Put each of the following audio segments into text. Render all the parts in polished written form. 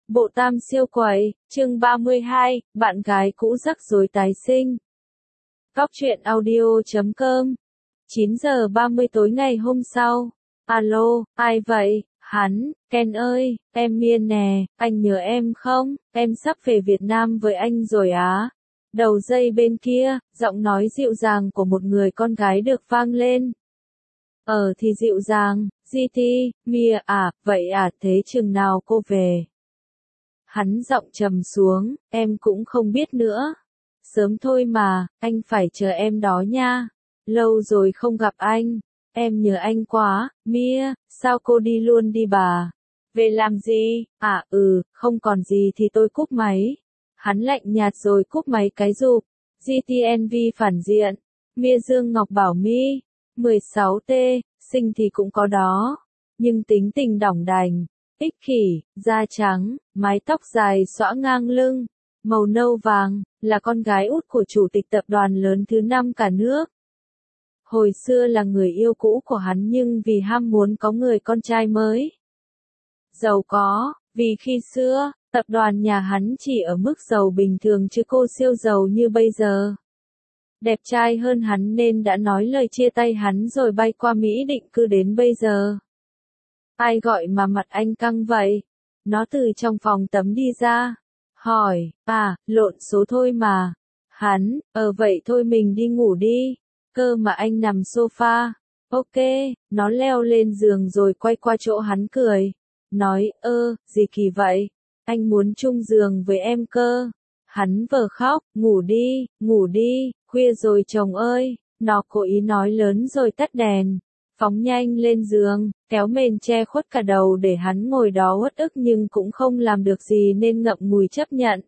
Bộ tam siêu quẩy, chương 32, bạn gái cũ rắc rối tái sinh. Góc truyện audio.com 9 giờ 30 tối ngày hôm sau. Alo, ai vậy? Hắn, Ken ơi, em Miên nè, anh nhớ em không? Em sắp về Việt Nam với anh rồi á. Đầu dây bên kia, giọng nói dịu dàng của một người con gái được vang lên. Thì dịu dàng, GT, Mia à, vậy à, thế chừng nào cô về? Hắn giọng trầm xuống, em cũng không biết nữa. Sớm thôi mà, anh phải chờ em đó nha. Lâu rồi không gặp anh. Em nhớ anh quá, Mia, sao cô đi luôn đi bà? Về làm gì? Không còn gì thì tôi cúp máy. Hắn lạnh nhạt rồi cúp máy cái rụp. GTNV phản diện. Mia Dương Ngọc bảo Mi, 16T, sinh thì cũng có đó. Nhưng tính tình đỏng đành. Ích kỷ, da trắng, mái tóc dài xõa ngang lưng, màu nâu vàng, là con gái út của chủ tịch tập đoàn lớn thứ 5 cả nước. Hồi xưa là người yêu cũ của hắn nhưng vì ham muốn có người con trai mới. Giàu có, vì khi xưa, tập đoàn nhà hắn chỉ ở mức giàu bình thường chứ cô siêu giàu như bây giờ. Đẹp trai hơn hắn nên đã nói lời chia tay hắn rồi bay qua Mỹ định cư đến bây giờ. Ai gọi mà mặt anh căng vậy? Nó từ trong phòng tắm đi ra. Hỏi, lộn số thôi mà. Hắn, vậy thôi mình đi ngủ đi. Cơ mà anh nằm sofa. Ok, nó leo lên giường rồi quay qua chỗ hắn cười. Nói, gì kỳ vậy? Anh muốn chung giường với em cơ. Hắn vờ khóc, ngủ đi, khuya rồi chồng ơi. Nó cố ý nói lớn rồi tắt đèn. Phóng nhanh lên giường, kéo mền che khuất cả đầu để hắn ngồi đó uất ức nhưng cũng không làm được gì nên ngậm ngùi chấp nhận.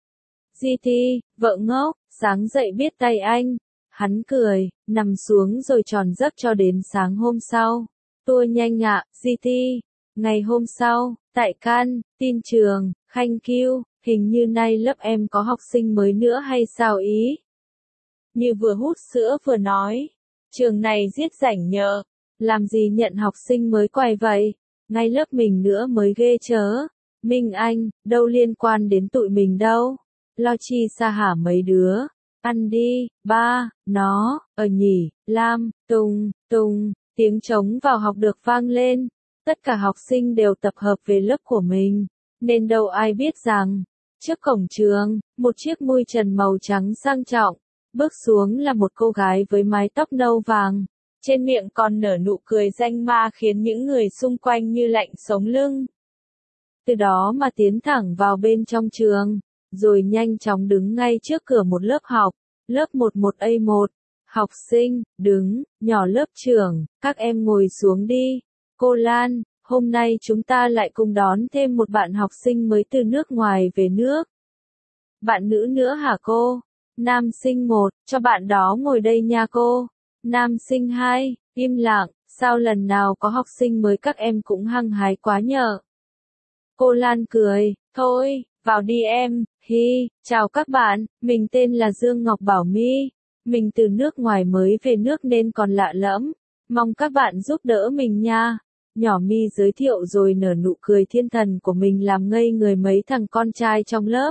GT, vợ ngốc, sáng dậy biết tay anh. Hắn cười, nằm xuống rồi tròn giấc cho đến sáng hôm sau. Tua nhanh ạ, GT. Ngày hôm sau, tại Can, tin trường, Khanh Kiêu, hình như nay lớp em có học sinh mới nữa hay sao ý? Như vừa hút sữa vừa nói, trường này giết rảnh nhờ. Làm gì nhận học sinh mới quay vậy? Ngay lớp mình nữa mới ghê chớ. Minh Anh, đâu liên quan đến tụi mình đâu. Lo chi xa hả mấy đứa. Ăn đi, ba, nó, nhỉ, Lam, Tùng, tiếng trống vào học được vang lên. Tất cả học sinh đều tập hợp về lớp của mình. Nên đâu ai biết rằng, trước cổng trường, một chiếc mui trần màu trắng sang trọng. Bước xuống là một cô gái với mái tóc nâu vàng. Trên miệng còn nở nụ cười danh ma khiến những người xung quanh như lạnh sống lưng. Từ đó mà tiến thẳng vào bên trong trường, rồi nhanh chóng đứng ngay trước cửa một lớp học, lớp 11A1. Học sinh, đứng, nhỏ lớp trưởng, các em ngồi xuống đi. Cô Lan, hôm nay chúng ta lại cùng đón thêm một bạn học sinh mới từ nước ngoài về nước. Bạn nữ nữa hả cô? Nam sinh 1, cho bạn đó ngồi đây nha cô. Nam sinh 2, im lặng, sao lần nào có học sinh mới các em cũng hăng hái quá nhờ. Cô Lan cười, thôi, vào đi em, chào các bạn, mình tên là Dương Ngọc Bảo My. Mình từ nước ngoài mới về nước nên còn lạ lẫm, mong các bạn giúp đỡ mình nha. Nhỏ My giới thiệu rồi nở nụ cười thiên thần của mình làm ngây người mấy thằng con trai trong lớp.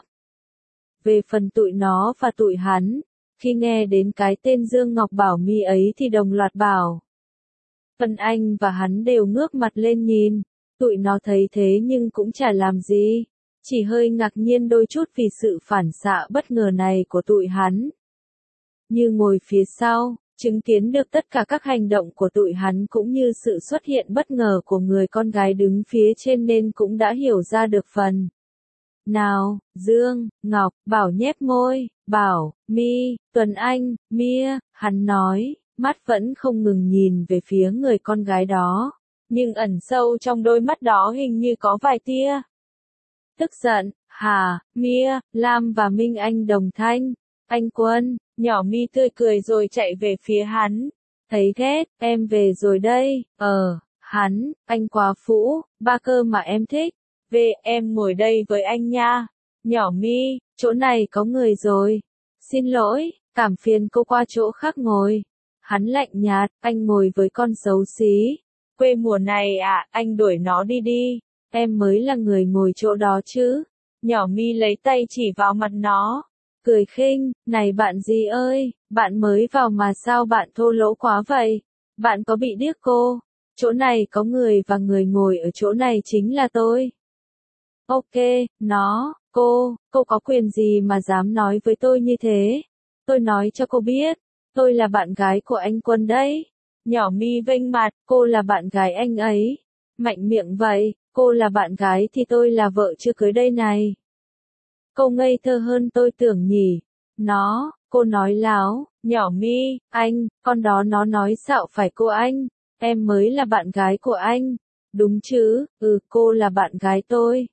Về phần tụi nó và tụi hắn, khi nghe đến cái tên Dương Ngọc Bảo My ấy thì đồng loạt bảo. Phần anh và hắn đều ngước mặt lên nhìn, tụi nó thấy thế nhưng cũng chả làm gì, chỉ hơi ngạc nhiên đôi chút vì sự phản xạ bất ngờ này của tụi hắn. Như ngồi phía sau, chứng kiến được tất cả các hành động của tụi hắn cũng như sự xuất hiện bất ngờ của người con gái đứng phía trên nên cũng đã hiểu ra được phần. Nào, Dương, Ngọc, Bảo nhếch môi, Bảo, My, Tuấn Anh, Mia, hắn nói, mắt vẫn không ngừng nhìn về phía người con gái đó, nhưng ẩn sâu trong đôi mắt đó hình như có vài tia tức giận. Mia, Lam và Minh Anh đồng thanh, anh Quân, nhỏ My tươi cười rồi chạy về phía hắn, thấy ghét, em về rồi đây, hắn, anh quá phũ, ba cơ mà em thích. Về, em ngồi đây với anh nha. Nhỏ My, chỗ này có người rồi. Xin lỗi, cảm phiền cô qua chỗ khác ngồi. Hắn lạnh nhạt, anh ngồi với con xấu xí. Quê mùa này anh đuổi nó đi đi. em mới là người ngồi chỗ đó chứ. Nhỏ Mi lấy tay chỉ vào mặt nó, cười khinh, này bạn gì ơi, bạn mới vào mà sao bạn thô lỗ quá vậy? Bạn có bị điếc cô? Chỗ này có người và người ngồi ở chỗ này chính là tôi. Ok, cô có quyền gì mà dám nói với tôi như thế? Tôi nói cho cô biết, tôi là bạn gái của anh Quân đấy. Nhỏ Mi vênh mặt, cô là bạn gái anh ấy. Mạnh miệng vậy, cô là bạn gái thì tôi là vợ chưa cưới đây này. Cô ngây thơ hơn tôi tưởng nhỉ. Cô nói láo, nhỏ Mi, con đó nó nói xạo phải cô anh. Em mới là bạn gái của anh. Đúng chứ, cô là bạn gái tôi.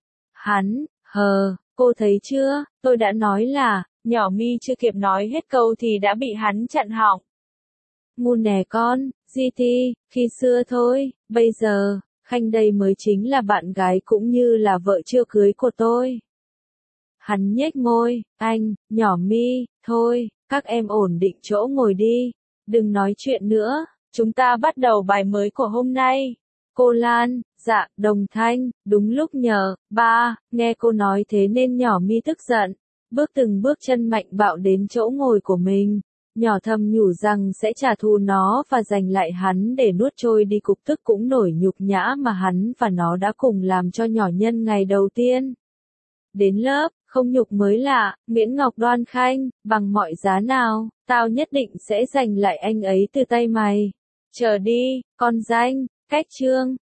Cô thấy chưa, tôi đã nói là, nhỏ Mi chưa kịp nói hết câu thì đã bị hắn chặn họng. Ngu nè con, GT, khi xưa thôi, bây giờ, Khanh đây mới chính là bạn gái cũng như là vợ chưa cưới của tôi. Hắn nhếch môi, nhỏ Mi, thôi, các em ổn định chỗ ngồi đi, đừng nói chuyện nữa, chúng ta bắt đầu bài mới của hôm nay. Cô Lan, dạ, đồng thanh, đúng lúc nhờ, ba, nghe cô nói thế nên nhỏ Mi tức giận, từng bước chân mạnh bạo đến chỗ ngồi của mình. Nhỏ thầm nhủ rằng sẽ trả thù nó và giành lại hắn để nuốt trôi đi cục tức cũng nổi nhục nhã mà hắn và nó đã cùng làm cho nhỏ nhân ngày đầu tiên. Đến lớp, không nhục mới lạ, miễn Ngọc Đoan Khanh, bằng mọi giá nào, tao nhất định sẽ giành lại anh ấy từ tay mày. Chờ đi, con danh, cách chương.